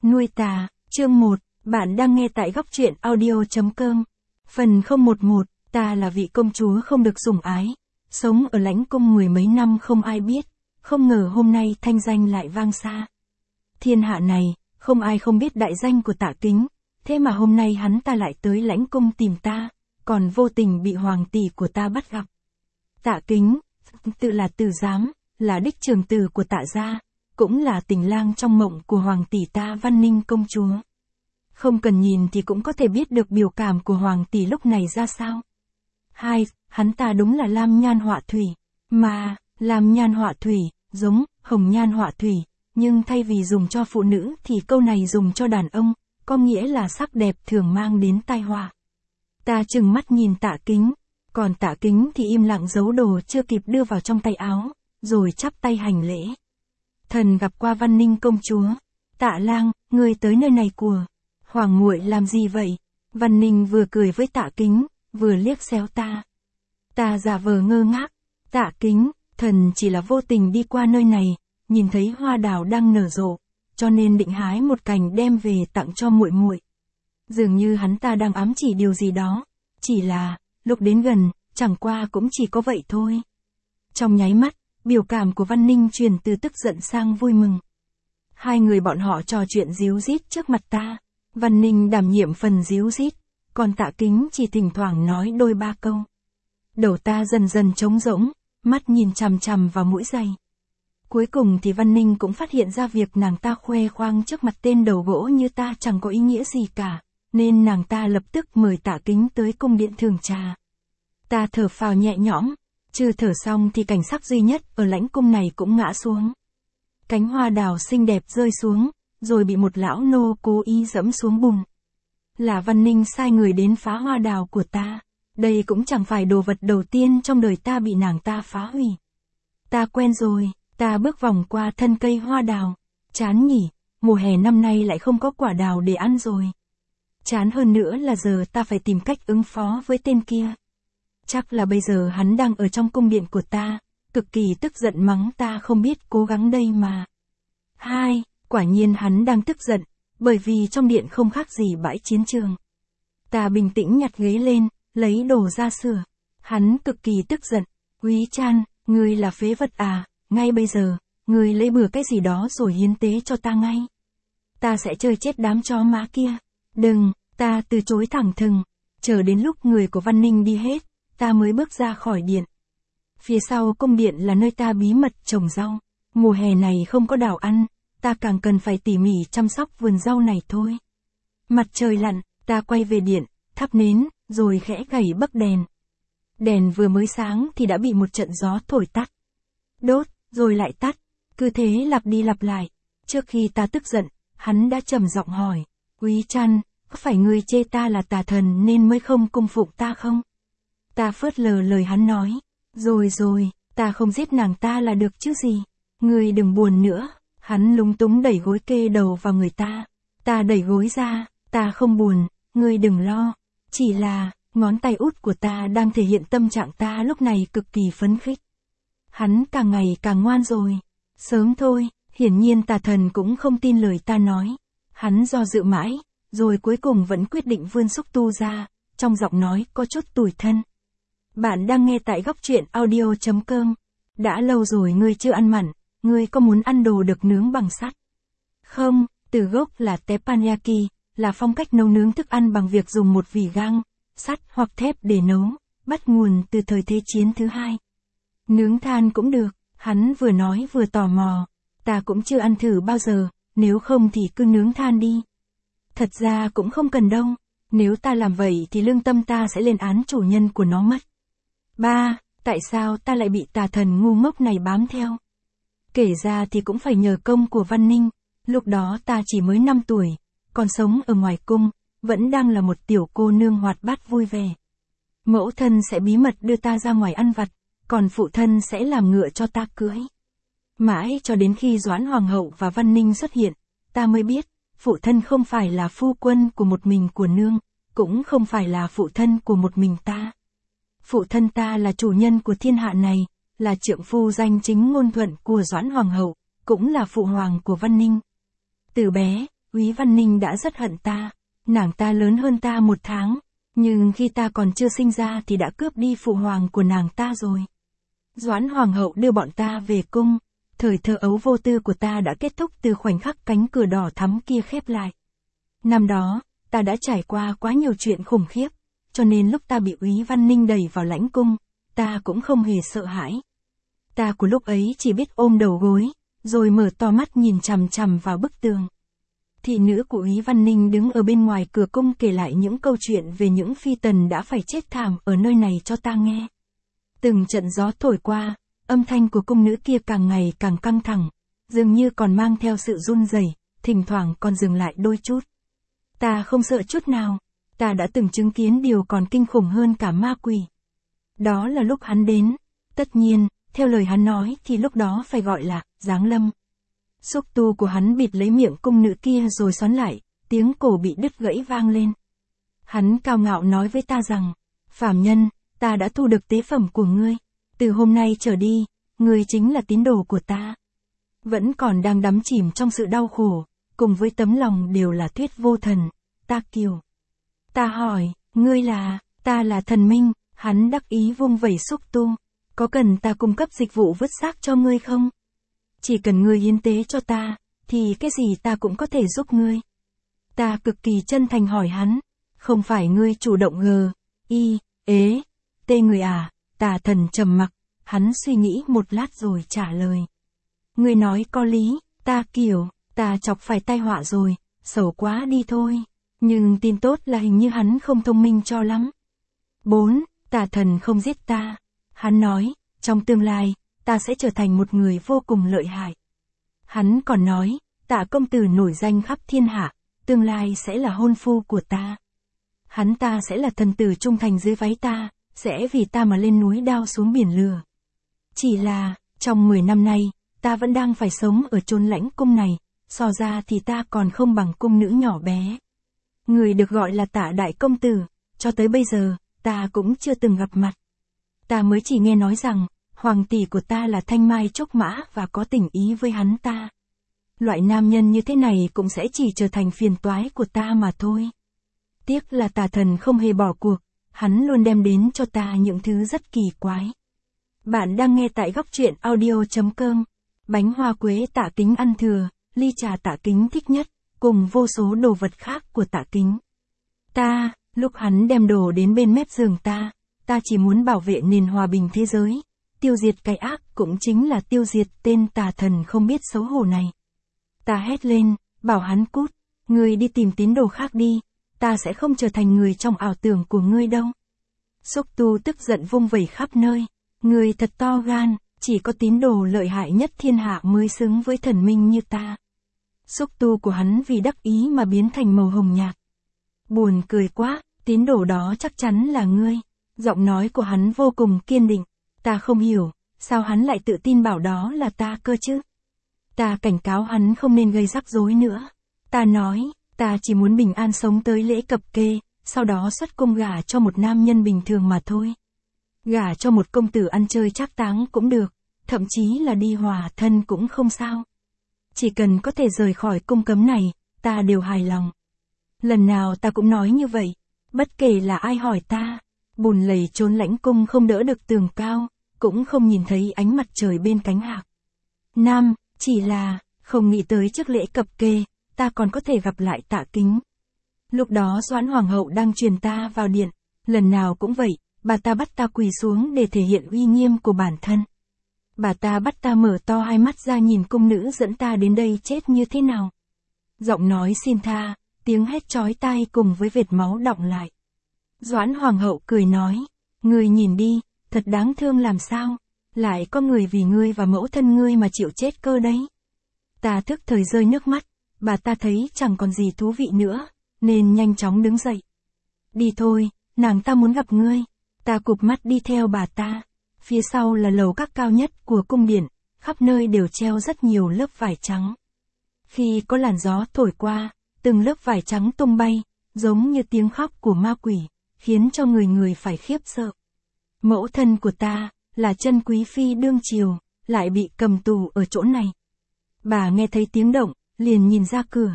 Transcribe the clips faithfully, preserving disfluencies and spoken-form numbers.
Nuôi tà, chương một, bạn đang nghe tại góc truyện audio.com. Phần không một một, ta là vị công chúa không được sủng ái, sống ở lãnh cung mười mấy năm không ai biết, không ngờ hôm nay thanh danh lại vang xa. Thiên hạ này, không ai không biết đại danh của Tạ Kính, thế mà hôm nay hắn ta lại tới lãnh cung tìm ta, còn vô tình bị hoàng tỷ của ta bắt gặp. Tạ Kính, tự là Từ Giám, là đích trường tử của Tạ gia, cũng là tình lang trong mộng của hoàng tỷ ta Văn Ninh công chúa. Không cần nhìn thì cũng có thể biết được biểu cảm của hoàng tỷ lúc này ra sao. Hai, hắn ta đúng là lam nhan họa thủy, mà, lam nhan họa thủy, giống, hồng nhan họa thủy, nhưng thay vì dùng cho phụ nữ thì câu này dùng cho đàn ông, có nghĩa là sắc đẹp thường mang đến tai họa. Ta trừng mắt nhìn Tạ Kính, còn Tạ Kính thì im lặng giấu đồ chưa kịp đưa vào trong tay áo, rồi chắp tay hành lễ. Thần gặp qua Văn Ninh công chúa. Tạ lang, ngươi tới nơi này của hoàng muội làm gì vậy? Văn Ninh vừa cười với Tạ Kính, vừa liếc xéo ta. Ta giả vờ ngơ ngác. Tạ Kính, thần chỉ là vô tình đi qua nơi này, nhìn thấy hoa đào đang nở rộ, cho nên định hái một cành đem về tặng cho muội muội. Dường như hắn ta đang ám chỉ điều gì đó, chỉ là, lúc đến gần, chẳng qua cũng chỉ có vậy thôi. Trong nháy mắt, biểu cảm của Văn Ninh chuyển từ tức giận sang vui mừng. Hai người bọn họ trò chuyện díu dít trước mặt ta. Văn Ninh đảm nhiệm phần díu dít, còn Tạ Kính chỉ thỉnh thoảng nói đôi ba câu. Đầu ta dần dần trống rỗng, mắt nhìn chằm chằm vào mũi giày. Cuối cùng thì Văn Ninh cũng phát hiện ra việc nàng ta khoe khoang trước mặt tên đầu gỗ như ta chẳng có ý nghĩa gì cả, nên nàng ta lập tức mời Tạ Kính tới cung điện thưởng trà. Ta thở phào nhẹ nhõm. Chưa thở xong thì cảnh sắc duy nhất ở lãnh cung này cũng ngã xuống. Cánh hoa đào xinh đẹp rơi xuống, rồi bị một lão nô cố ý dẫm xuống bùn. Là Văn Ninh sai người đến phá hoa đào của ta. Đây cũng chẳng phải đồ vật đầu tiên trong đời ta bị nàng ta phá hủy. Ta quen rồi, ta bước vòng qua thân cây hoa đào. Chán nhỉ, mùa hè năm nay lại không có quả đào để ăn rồi. Chán hơn nữa là giờ ta phải tìm cách ứng phó với tên kia. Chắc là bây giờ hắn đang ở trong cung điện của ta, cực kỳ tức giận mắng ta không biết cố gắng đây mà. Hai, quả nhiên hắn đang tức giận, bởi vì trong điện không khác gì bãi chiến trường. Ta bình tĩnh nhặt ghế lên, lấy đồ ra sửa. Hắn cực kỳ tức giận. Quý Chan, ngươi là phế vật à, ngay bây giờ, ngươi lấy bừa cái gì đó rồi hiến tế cho ta ngay. Ta sẽ chơi chết đám chó má kia. Đừng, ta từ chối thẳng thừng, chờ đến lúc người của Văn Ninh đi hết. Ta mới bước ra khỏi điện. Phía sau cung điện là nơi ta bí mật trồng rau. Mùa hè này không có đào ăn, ta càng cần phải tỉ mỉ chăm sóc vườn rau này thôi. Mặt trời lặn, ta quay về điện, thắp nến, rồi khẽ gảy bấc đèn. Đèn vừa mới sáng thì đã bị một trận gió thổi tắt. Đốt, rồi lại tắt, cứ thế lặp đi lặp lại. Trước khi ta tức giận, hắn đã trầm giọng hỏi, Quý Chan, có phải ngươi chê ta là tà thần nên mới không cung phụng ta không? Ta phớt lờ lời hắn nói. Rồi rồi, ta không giết nàng ta là được chứ gì. Ngươi đừng buồn nữa. Hắn lúng túng đẩy gối kê đầu vào người ta. Ta đẩy gối ra. Ta không buồn, ngươi đừng lo. Chỉ là, ngón tay út của ta đang thể hiện tâm trạng ta lúc này cực kỳ phấn khích. Hắn càng ngày càng ngoan rồi. Sớm thôi, hiển nhiên tà thần cũng không tin lời ta nói. Hắn do dự mãi, rồi cuối cùng vẫn quyết định vươn xúc tu ra. Trong giọng nói có chút tủi thân. Bạn đang nghe tại góc truyện audio.com. Đã lâu rồi ngươi chưa ăn mặn, ngươi có muốn ăn đồ được nướng bằng sắt? Không, từ gốc là teppanyaki, là phong cách nấu nướng thức ăn bằng việc dùng một vỉ gang, sắt hoặc thép để nấu, bắt nguồn từ thời Thế chiến thứ hai. Nướng than cũng được, hắn vừa nói vừa tò mò. Ta cũng chưa ăn thử bao giờ, nếu không thì cứ nướng than đi. Thật ra cũng không cần đâu, nếu ta làm vậy thì lương tâm ta sẽ lên án chủ nhân của nó mất. Ba, tại sao ta lại bị tà thần ngu ngốc này bám theo? Kể ra thì cũng phải nhờ công của Văn Ninh, lúc đó ta chỉ mới năm tuổi, còn sống ở ngoài cung, vẫn đang là một tiểu cô nương hoạt bát vui vẻ. Mẫu thân sẽ bí mật đưa ta ra ngoài ăn vặt, còn phụ thân sẽ làm ngựa cho ta cưỡi. Mãi cho đến khi Doãn Hoàng hậu và Văn Ninh xuất hiện, ta mới biết, phụ thân không phải là phu quân của một mình của nương, cũng không phải là phụ thân của một mình ta. Phụ thân ta là chủ nhân của thiên hạ này, là trượng phu danh chính ngôn thuận của Doãn Hoàng hậu, cũng là phụ hoàng của Văn Ninh. Từ bé, Úy Văn Ninh đã rất hận ta, nàng ta lớn hơn ta một tháng, nhưng khi ta còn chưa sinh ra thì đã cướp đi phụ hoàng của nàng ta rồi. Doãn hoàng hậu đưa bọn ta về cung, thời thơ ấu vô tư của ta đã kết thúc từ khoảnh khắc cánh cửa đỏ thắm kia khép lại. Năm đó, ta đã trải qua quá nhiều chuyện khủng khiếp, cho nên lúc ta bị Úy Văn Ninh đẩy vào lãnh cung, ta cũng không hề sợ hãi. Ta của lúc ấy chỉ biết ôm đầu gối, rồi mở to mắt nhìn chằm chằm vào bức tường. Thị nữ của Úy Văn Ninh đứng ở bên ngoài cửa cung kể lại những câu chuyện về những phi tần đã phải chết thảm ở nơi này cho ta nghe. Từng trận gió thổi qua, âm thanh của cung nữ kia càng ngày càng căng thẳng, dường như còn mang theo sự run rẩy, thỉnh thoảng còn dừng lại đôi chút. Ta không sợ chút nào, ta đã từng chứng kiến điều còn kinh khủng hơn cả ma quỷ. Đó là lúc hắn đến, tất nhiên, theo lời hắn nói thì lúc đó phải gọi là giáng lâm. Xúc tu của hắn bịt lấy miệng cung nữ kia rồi xoắn lại, tiếng cổ bị đứt gãy vang lên. Hắn cao ngạo nói với ta rằng, phàm nhân, ta đã thu được tế phẩm của ngươi, từ hôm nay trở đi, ngươi chính là tín đồ của ta. Vẫn còn đang đắm chìm trong sự đau khổ, cùng với tấm lòng đều là thuyết vô thần, ta kiều. Ta hỏi, ngươi là, ta là thần minh, hắn đắc ý vung vẩy xúc tu, có cần ta cung cấp dịch vụ vứt xác cho ngươi không? Chỉ cần ngươi hiến tế cho ta, thì cái gì ta cũng có thể giúp ngươi. Ta cực kỳ chân thành hỏi hắn, không phải ngươi chủ động gờ, y, ế, tê người à, tà thần trầm mặc, hắn suy nghĩ một lát rồi trả lời. Ngươi nói có lý, ta kiểu, ta chọc phải tai họa rồi, xấu quá đi thôi, nhưng tin tốt là hình như hắn không thông minh cho lắm. bốn. Tà thần không giết ta, hắn nói, trong tương lai, ta sẽ trở thành một người vô cùng lợi hại. Hắn còn nói, Tạ công tử nổi danh khắp thiên hạ, tương lai sẽ là hôn phu của ta. Hắn ta sẽ là thần tử trung thành dưới váy ta, sẽ vì ta mà lên núi đao xuống biển lửa. Chỉ là, trong mười năm nay, ta vẫn đang phải sống ở chốn lãnh cung này, so ra thì ta còn không bằng cung nữ nhỏ bé. Người được gọi là Tạ đại công tử, cho tới bây giờ, ta cũng chưa từng gặp mặt. Ta mới chỉ nghe nói rằng, hoàng tỷ của ta là thanh mai trúc mã và có tình ý với hắn ta. Loại nam nhân như thế này cũng sẽ chỉ trở thành phiền toái của ta mà thôi. Tiếc là tà thần không hề bỏ cuộc, hắn luôn đem đến cho ta những thứ rất kỳ quái. Bạn đang nghe tại góc truyện audio chấm com. Bánh hoa quế Tạ Kính ăn thừa, ly trà Tạ Kính thích nhất, cùng vô số đồ vật khác của Tạ Kính. Ta, lúc hắn đem đồ đến bên mép giường ta, ta chỉ muốn bảo vệ nền hòa bình thế giới, tiêu diệt cái ác cũng chính là tiêu diệt tên tà thần không biết xấu hổ này. Ta hét lên, bảo hắn cút, ngươi đi tìm tín đồ khác đi, ta sẽ không trở thành người trong ảo tưởng của ngươi đâu. Xúc tu tức giận vung vẩy khắp nơi, ngươi thật to gan, chỉ có tín đồ lợi hại nhất thiên hạ mới xứng với thần minh như ta. Xúc tu của hắn vì đắc ý mà biến thành màu hồng nhạt. Buồn cười quá, tín đồ đó chắc chắn là ngươi. Giọng nói của hắn vô cùng kiên định. Ta không hiểu, sao hắn lại tự tin bảo đó là ta cơ chứ? Ta cảnh cáo hắn không nên gây rắc rối nữa. Ta nói, ta chỉ muốn bình an sống tới lễ cập kê, sau đó xuất cung gả cho một nam nhân bình thường mà thôi. Gả cho một công tử ăn chơi trác táng cũng được, thậm chí là đi hòa thân cũng không sao. Chỉ cần có thể rời khỏi cung cấm này, ta đều hài lòng. Lần nào ta cũng nói như vậy, bất kể là ai hỏi ta, bùn lầy trốn lãnh cung không đỡ được tường cao, cũng không nhìn thấy ánh mặt trời bên cánh hạc. Nam, chỉ là, không nghĩ tới trước lễ cập kê, ta còn có thể gặp lại Tạ Kính. Lúc đó Doãn Hoàng hậu đang truyền ta vào điện, lần nào cũng vậy, bà ta bắt ta quỳ xuống để thể hiện uy nghiêm của bản thân. Bà ta bắt ta mở to hai mắt ra nhìn cung nữ dẫn ta đến đây chết như thế nào. Giọng nói xin tha, tiếng hét chói tai cùng với vệt máu đọng lại. Doãn Hoàng hậu cười nói, ngươi nhìn đi, thật đáng thương làm sao, lại có người vì ngươi và mẫu thân ngươi mà chịu chết cơ đấy. Ta thức thời rơi nước mắt, bà ta thấy chẳng còn gì thú vị nữa, nên nhanh chóng đứng dậy. Đi thôi, nàng ta muốn gặp ngươi. Ta cụp mắt đi theo bà ta. Phía sau là lầu các cao nhất của cung điện, khắp nơi đều treo rất nhiều lớp vải trắng. Khi có làn gió thổi qua, từng lớp vải trắng tung bay, giống như tiếng khóc của ma quỷ, khiến cho người người phải khiếp sợ. Mẫu thân của ta, là chân quý phi đương triều, lại bị cầm tù ở chỗ này. Bà nghe thấy tiếng động, liền nhìn ra cửa.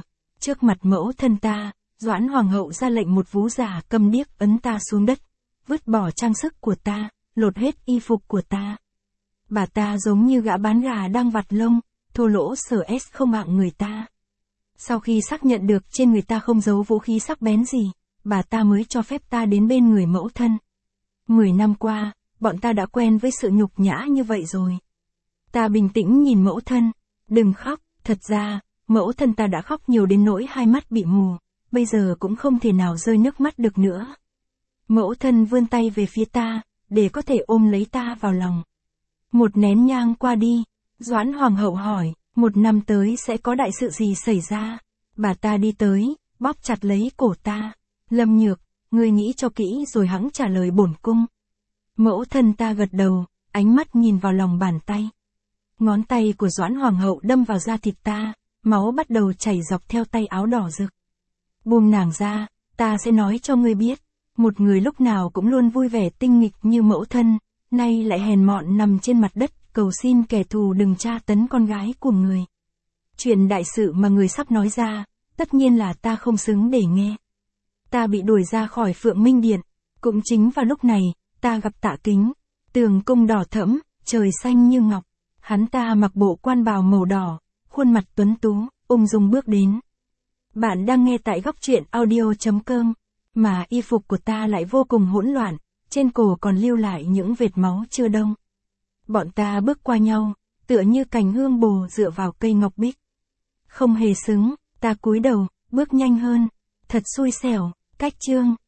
Trước mặt mẫu thân ta, Doãn Hoàng hậu ra lệnh một vú già câm điếc ấn ta xuống đất, vứt bỏ trang sức của ta, lột hết y phục của ta. Bà ta giống như gã bán gà đang vặt lông, thô lỗ sở ép không mạng người ta. Sau khi xác nhận được trên người ta không giấu vũ khí sắc bén gì, bà ta mới cho phép ta đến bên người mẫu thân. Mười năm qua, bọn ta đã quen với sự nhục nhã như vậy rồi. Ta bình tĩnh nhìn mẫu thân, đừng khóc, thật ra, mẫu thân ta đã khóc nhiều đến nỗi hai mắt bị mù, bây giờ cũng không thể nào rơi nước mắt được nữa. Mẫu thân vươn tay về phía ta, để có thể ôm lấy ta vào lòng. Một nén nhang qua đi, Doãn Hoàng hậu hỏi, một năm tới sẽ có đại sự gì xảy ra? Bà ta đi tới, bóp chặt lấy cổ ta. Lâm Nhược, ngươi nghĩ cho kỹ rồi hẵng trả lời bổn cung. Mẫu thân ta gật đầu, ánh mắt nhìn vào lòng bàn tay. Ngón tay của Doãn Hoàng hậu đâm vào da thịt ta, máu bắt đầu chảy dọc theo tay áo đỏ rực. Buông nàng ra, ta sẽ nói cho ngươi biết, một người lúc nào cũng luôn vui vẻ tinh nghịch như mẫu thân, nay lại hèn mọn nằm trên mặt đất, cầu xin kẻ thù đừng tra tấn con gái của người. Chuyện đại sự mà người sắp nói ra, tất nhiên là ta không xứng để nghe. Ta bị đuổi ra khỏi Phượng Minh Điện, cũng chính vào lúc này, ta gặp Tạ Kính, tường cung đỏ thẫm, trời xanh như ngọc, hắn ta mặc bộ quan bào màu đỏ, khuôn mặt tuấn tú, ung dung bước đến. Bạn đang nghe tại góc truyện audio chấm com, mà y phục của ta lại vô cùng hỗn loạn, trên cổ còn lưu lại những vệt máu chưa đông. Bọn ta bước qua nhau, tựa như cành hương bồ dựa vào cây ngọc bích. Không hề xứng, ta cúi đầu, bước nhanh hơn, thật xui xẻo, cách chương.